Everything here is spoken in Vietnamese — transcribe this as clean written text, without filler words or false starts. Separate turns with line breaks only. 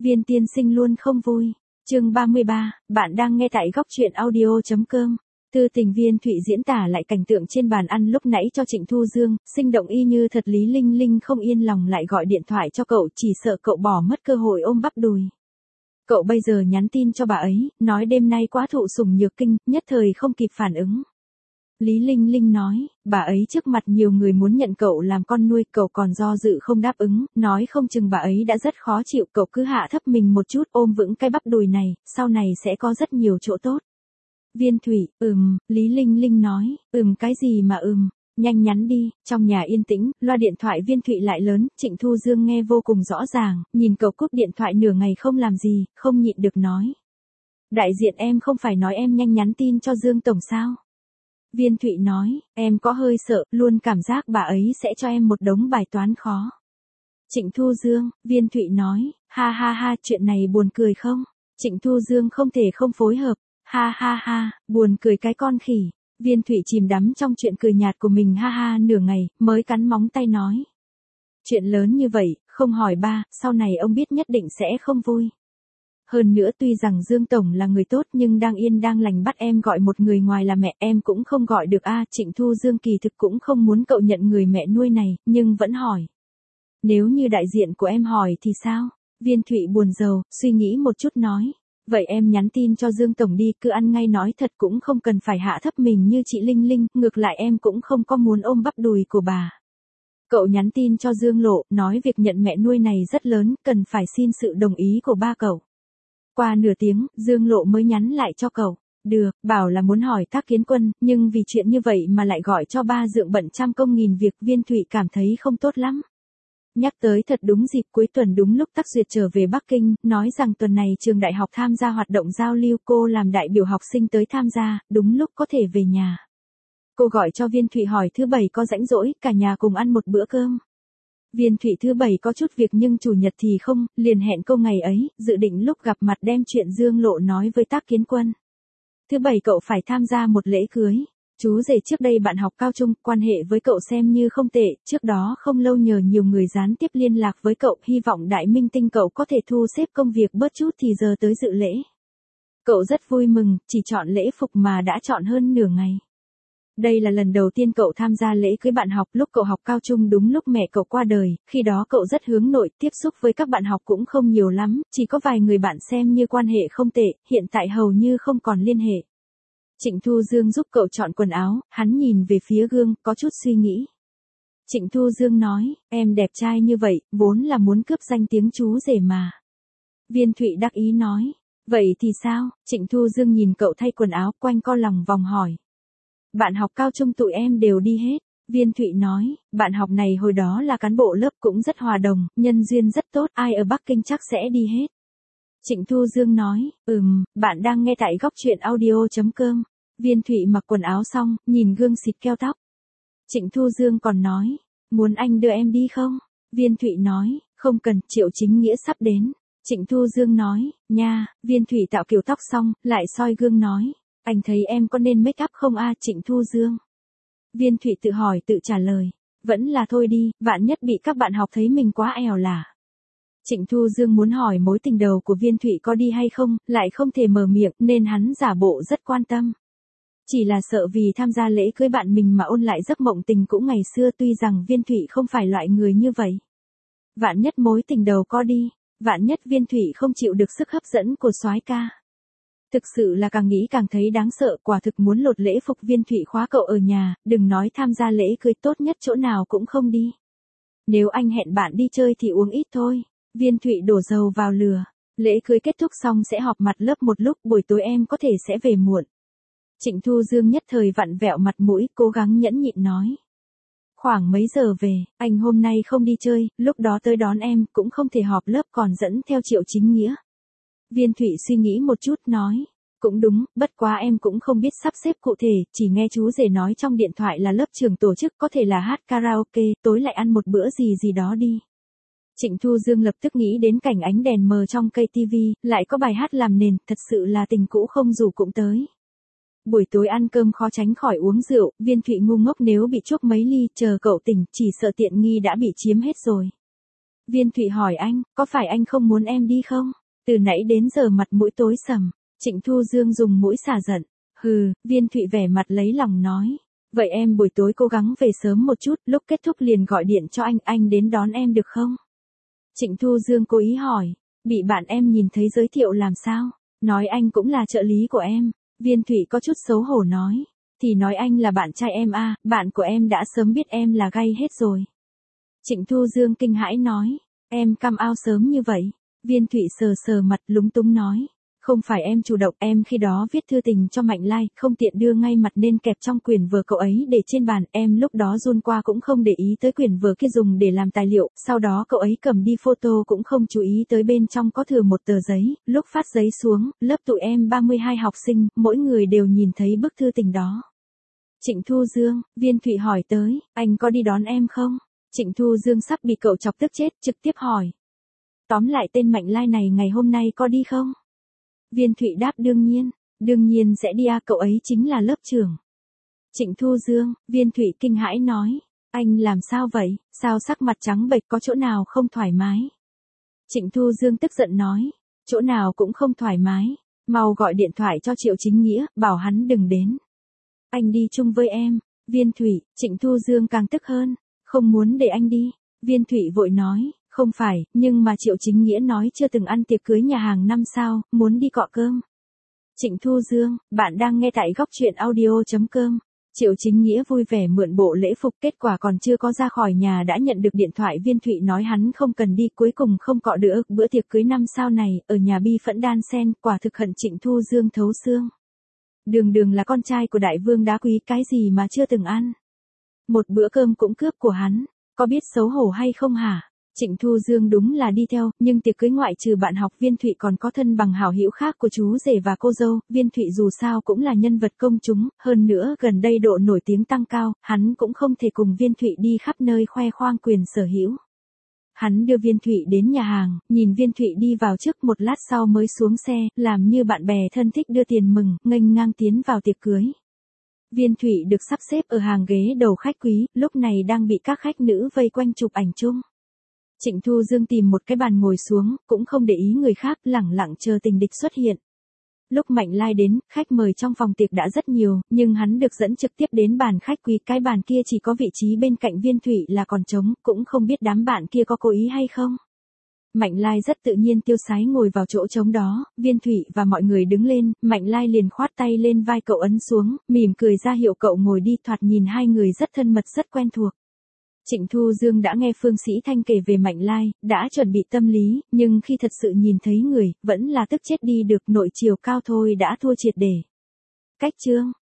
Viên tiên sinh luôn không vui. Chương 33, bạn đang nghe tại góc truyện audio.com. Tư tình Viên Thụy diễn tả lại cảnh tượng trên bàn ăn lúc nãy cho Trịnh Thu Dương, sinh động y như thật. Lý Linh Linh không yên lòng lại gọi điện thoại cho cậu, chỉ sợ cậu bỏ mất cơ hội ôm bắp đùi. Cậu bây giờ nhắn tin cho bà ấy, nói đêm nay quá thụ sủng nhược kinh, nhất thời không kịp phản ứng. Lý Linh Linh nói, bà ấy trước mặt nhiều người muốn nhận cậu làm con nuôi, cậu còn do dự không đáp ứng, nói không chừng bà ấy đã rất khó chịu, cậu cứ hạ thấp mình một chút, ôm vững cái bắp đùi này, sau này sẽ có rất nhiều chỗ tốt. Viên Thụy, Lý Linh Linh nói, cái gì mà nhanh nhắn đi. Trong nhà yên tĩnh, loa điện thoại Viên Thụy lại lớn, Trịnh Thu Dương nghe vô cùng rõ ràng, nhìn cậu cúp điện thoại nửa ngày không làm gì, không nhịn được nói. Đại diện em không phải nói em nhanh nhắn tin cho Dương Tổng sao? Viên Thụy nói, em có hơi sợ, luôn cảm giác bà ấy sẽ cho em một đống bài toán khó. Trịnh Thu Dương, Viên Thụy nói, ha ha ha, chuyện này buồn cười không? Trịnh Thu Dương không thể không phối hợp, ha ha ha, buồn cười cái con khỉ. Viên Thụy chìm đắm trong chuyện cười nhạt của mình ha ha nửa ngày, mới cắn móng tay nói. Chuyện lớn như vậy, không hỏi ba, sau này ông biết nhất định sẽ không vui. Hơn nữa tuy rằng Dương Tổng là người tốt nhưng đang yên đang lành bắt em gọi một người ngoài là mẹ em cũng không gọi được a. Trịnh Thu Dương kỳ thực cũng không muốn cậu nhận người mẹ nuôi này, nhưng vẫn hỏi. Nếu như đại diện của em hỏi thì sao? Viên Thụy buồn rầu, suy nghĩ một chút nói. Vậy em nhắn tin cho Dương Tổng đi, cứ ăn ngay nói thật cũng không cần phải hạ thấp mình như chị Linh Linh, ngược lại em cũng không có muốn ôm bắp đùi của bà. Cậu nhắn tin cho Dương Lộ, nói việc nhận mẹ nuôi này rất lớn, cần phải xin sự đồng ý của ba cậu. Qua nửa tiếng, Dương Lộ mới nhắn lại cho cậu. Được, bảo là muốn hỏi Thác Kiến Quân, nhưng vì chuyện như vậy mà lại gọi cho ba dượng bận trăm công nghìn việc. Viên Thụy cảm thấy không tốt lắm. Nhắc tới thật đúng dịp cuối tuần đúng lúc Tắc Duyệt trở về Bắc Kinh, nói rằng tuần này trường đại học tham gia hoạt động giao lưu, cô làm đại biểu học sinh tới tham gia, đúng lúc có thể về nhà. Cô gọi cho Viên Thụy hỏi thứ bảy có rảnh rỗi, cả nhà cùng ăn một bữa cơm. Viên Thụy thứ bảy có chút việc nhưng chủ nhật thì không, liền hẹn cô ngày ấy, dự định lúc gặp mặt đem chuyện Dương Lộ nói với Thác Kiến Quân. Thứ bảy cậu phải tham gia một lễ cưới. Chú rể trước đây bạn học cao trung, quan hệ với cậu xem như không tệ, trước đó không lâu nhờ nhiều người gián tiếp liên lạc với cậu, hy vọng đại minh tinh cậu có thể thu xếp công việc bớt chút thì giờ tới dự lễ. Cậu rất vui mừng, chỉ chọn lễ phục mà đã chọn hơn nửa ngày. Đây là lần đầu tiên cậu tham gia lễ cưới bạn học, lúc cậu học cao trung đúng lúc mẹ cậu qua đời, khi đó cậu rất hướng nội, tiếp xúc với các bạn học cũng không nhiều lắm, chỉ có vài người bạn xem như quan hệ không tệ, hiện tại hầu như không còn liên hệ. Trịnh Thu Dương giúp cậu chọn quần áo, hắn nhìn về phía gương, có chút suy nghĩ. Trịnh Thu Dương nói, em đẹp trai như vậy, vốn là muốn cướp danh tiếng chú rể mà. Viên Thụy đắc ý nói, vậy thì sao? Trịnh Thu Dương nhìn cậu thay quần áo, quanh co lòng vòng hỏi. Bạn học cao trung tụi em đều đi hết. Viên Thụy nói, bạn học này hồi đó là cán bộ lớp cũng rất hòa đồng, nhân duyên rất tốt, ai ở Bắc Kinh chắc sẽ đi hết. Trịnh Thu Dương nói, bạn đang nghe tại góc truyện audio.com. Viên Thụy mặc quần áo xong, nhìn gương xịt keo tóc. Trịnh Thu Dương còn nói, muốn anh đưa em đi không? Viên Thụy nói, không cần, Triệu Chính Nghĩa sắp đến. Trịnh Thu Dương nói, nha. Viên Thụy tạo kiểu tóc xong, lại soi gương nói, anh thấy em có nên make up không a? Trịnh Thu Dương. Viên Thụy tự hỏi tự trả lời, vẫn là thôi đi, vạn nhất bị các bạn học thấy mình quá ẻo lả. Trịnh Thu Dương muốn hỏi mối tình đầu của Viên Thụy có đi hay không, lại không thể mở miệng, nên hắn giả bộ rất quan tâm. Chỉ là sợ vì tham gia lễ cưới bạn mình mà ôn lại giấc mộng tình cũ ngày xưa, tuy rằng Viên Thụy không phải loại người như vậy. Vạn nhất mối tình đầu có đi, vạn nhất Viên Thụy không chịu được sức hấp dẫn của soái ca. Thực sự là càng nghĩ càng thấy đáng sợ, quả thực muốn lột lễ phục. Viên Thụy khóa cậu ở nhà, đừng nói tham gia lễ cưới, tốt nhất chỗ nào cũng không đi. Nếu anh hẹn bạn đi chơi thì uống ít thôi. Viên Thụy đổ dầu vào lửa. Lễ cưới kết thúc xong sẽ họp mặt lớp một lúc, buổi tối em có thể sẽ về muộn. Trịnh Thu Dương nhất thời vặn vẹo mặt mũi, cố gắng nhẫn nhịn nói. Khoảng mấy giờ về, anh hôm nay không đi chơi, lúc đó tới đón em, cũng không thể họp lớp còn dẫn theo Triệu Chính Nghĩa. Viên Thụy suy nghĩ một chút nói, cũng đúng, bất quá em cũng không biết sắp xếp cụ thể, chỉ nghe chú rể nói trong điện thoại là lớp trường tổ chức, có thể là hát karaoke, tối lại ăn một bữa gì gì đó đi. Trịnh Thu Dương lập tức nghĩ đến cảnh ánh đèn mờ trong cây tivi, lại có bài hát làm nền, thật sự là tình cũ không rủ cũng tới. Buổi tối ăn cơm khó tránh khỏi uống rượu, Viên Thụy ngu ngốc nếu bị chuốc mấy ly, chờ cậu tỉnh, chỉ sợ tiện nghi đã bị chiếm hết rồi. Viên Thụy hỏi anh, có phải anh không muốn em đi không? Từ nãy đến giờ mặt mũi tối sầm. Trịnh Thu Dương dùng mũi xả giận. Hừ, Viên Thụy vẻ mặt lấy lòng nói. Vậy em buổi tối cố gắng về sớm một chút, lúc kết thúc liền gọi điện cho anh đến đón em được không? Trịnh Thu Dương cố ý hỏi. Bị bạn em nhìn thấy giới thiệu làm sao? Nói anh cũng là trợ lý của em. Viên Thụy có chút xấu hổ nói. Thì nói anh là bạn trai em à, bạn của em đã sớm biết em là gay hết rồi. Trịnh Thu Dương kinh hãi nói. Em come out sớm như vậy. Viên Thụy sờ sờ mặt lúng túng nói. Không phải em chủ động, em khi đó viết thư tình cho Mạnh Lai, không tiện đưa ngay mặt nên kẹp trong quyển vở cậu ấy để trên bàn, em lúc đó run qua cũng không để ý tới quyển vở kia dùng để làm tài liệu, sau đó cậu ấy cầm đi photo cũng không chú ý tới bên trong có thừa một tờ giấy, lúc phát giấy xuống, lớp tụi em 32 học sinh, mỗi người đều nhìn thấy bức thư tình đó. Trịnh Thu Dương, Viên Thụy hỏi tới, anh có đi đón em không? Trịnh Thu Dương sắp bị cậu chọc tức chết, trực tiếp hỏi. Tóm lại tên Mạnh Lai này ngày hôm nay có đi không? Viên Thụy đáp đương nhiên sẽ đi à, cậu ấy chính là lớp trưởng. Trịnh Thu Dương, Viên Thụy kinh hãi nói, anh làm sao vậy, sao sắc mặt trắng bệch, có chỗ nào không thoải mái? Trịnh Thu Dương tức giận nói, chỗ nào cũng không thoải mái, mau gọi điện thoại cho Triệu Chính Nghĩa, bảo hắn đừng đến. Anh đi chung với em. Viên Thụy, Trịnh Thu Dương càng tức hơn, không muốn để anh đi. Viên Thụy vội nói, không phải, nhưng mà Triệu Chính Nghĩa nói chưa từng ăn tiệc cưới nhà hàng 5 sao, muốn đi cọ cơm. Trịnh Thu Dương, bạn đang nghe tại góc truyện audio.com. Triệu Chính Nghĩa vui vẻ mượn bộ lễ phục, kết quả còn chưa có ra khỏi nhà đã nhận được điện thoại. Viên Thụy nói hắn không cần đi, cuối cùng không cọ được bữa tiệc cưới 5 sao này, ở nhà bi phẫn đan sen, quả thực hận Trịnh Thu Dương thấu xương. Đường là con trai của đại vương đá quý, cái gì mà chưa từng ăn. Một bữa cơm cũng cướp của hắn, có biết xấu hổ hay không hả? Trịnh Thu Dương đúng là đi theo, nhưng tiệc cưới ngoại trừ bạn học Viên Thụy còn có thân bằng hảo hữu khác của chú rể và cô dâu. Viên Thụy dù sao cũng là nhân vật công chúng, hơn nữa gần đây độ nổi tiếng tăng cao, hắn cũng không thể cùng Viên Thụy đi khắp nơi khoe khoang quyền sở hữu. Hắn đưa Viên Thụy đến nhà hàng, nhìn Viên Thụy đi vào trước, một lát sau mới xuống xe, làm như bạn bè thân thích đưa tiền mừng, nghênh ngang tiến vào tiệc cưới. Viên Thụy được sắp xếp ở hàng ghế đầu khách quý, lúc này đang bị các khách nữ vây quanh chụp ảnh chung. Trịnh Thu Dương tìm một cái bàn ngồi xuống, cũng không để ý người khác, lẳng lặng chờ tình địch xuất hiện. Lúc Mạnh Lai đến, khách mời trong phòng tiệc đã rất nhiều, nhưng hắn được dẫn trực tiếp đến bàn khách quý, cái bàn kia chỉ có vị trí bên cạnh Viên Thụy là còn trống, cũng không biết đám bạn kia có cố ý hay không. Mạnh Lai rất tự nhiên tiêu sái ngồi vào chỗ trống đó, Viên Thụy và mọi người đứng lên, Mạnh Lai liền khoát tay lên vai cậu ấn xuống, mỉm cười ra hiệu cậu ngồi đi, thoạt nhìn hai người rất thân mật, rất quen thuộc. Trịnh Thu Dương đã nghe Phương Sĩ Thanh kể về Mạnh Lai, đã chuẩn bị tâm lý, nhưng khi thật sự nhìn thấy người, vẫn là tức chết đi được, nội chiều cao thôi đã thua triệt để. Cách chương